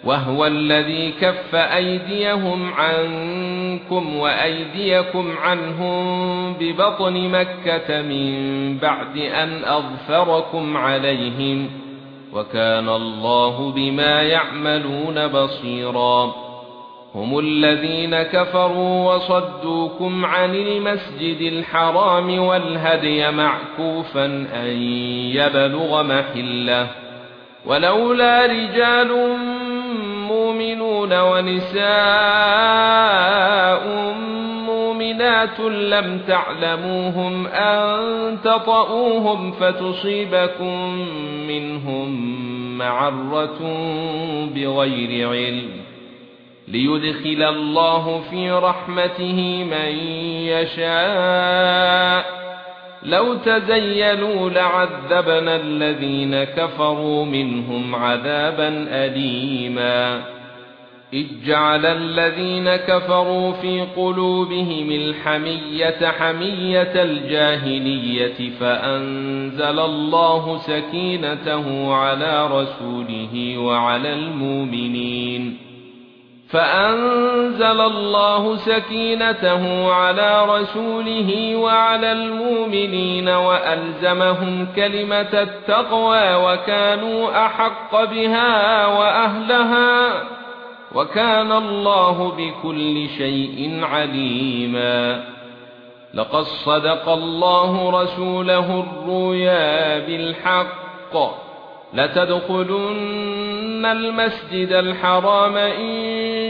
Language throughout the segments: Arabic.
وهو الذي كف أيديهم عنكم وأيديكم عنهم ببطن مكة من بعد أن أظفركم عليهم وكان الله بما يعملون بصيرا هم الذين كفروا وصدوكم عن المسجد الحرام والهدي معكوفا أن يبلغ محله ولولا رجال مؤمنون ونساء مؤمنات لم تعلموهم أن تطؤوهم فتصيبكم منهم معرة بغير علم ليدخل الله في رحمته من يشاء لو تزيلوا لعذبنا الذين كفروا منهم عذابا أليما إذ جعل الذين كفروا في قلوبهم الحمية حمية الجاهلية فأنزل الله سكينته على رسوله وعلى المؤمنين وألزمهم كلمة التقوى وكانوا أحق بها وأهلها وكان الله بكل شيء عليما لقد صدق الله رسوله الرؤيا بالحق لتدخلن المسجد الحرام إن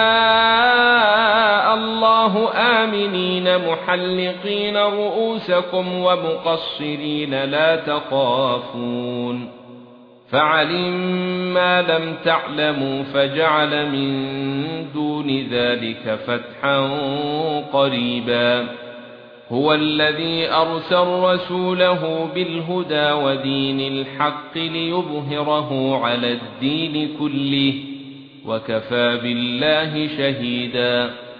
شاء الله آمنين محلقين رؤوسكم ومقصرين لا تخافون فعلم ما لم تعلموا فجعل من دون ذلك فتحا قريبا هو الذي أرسل رسوله بالهدى ودين الحق ليظهره على الدين كله وكفى بالله شهيدا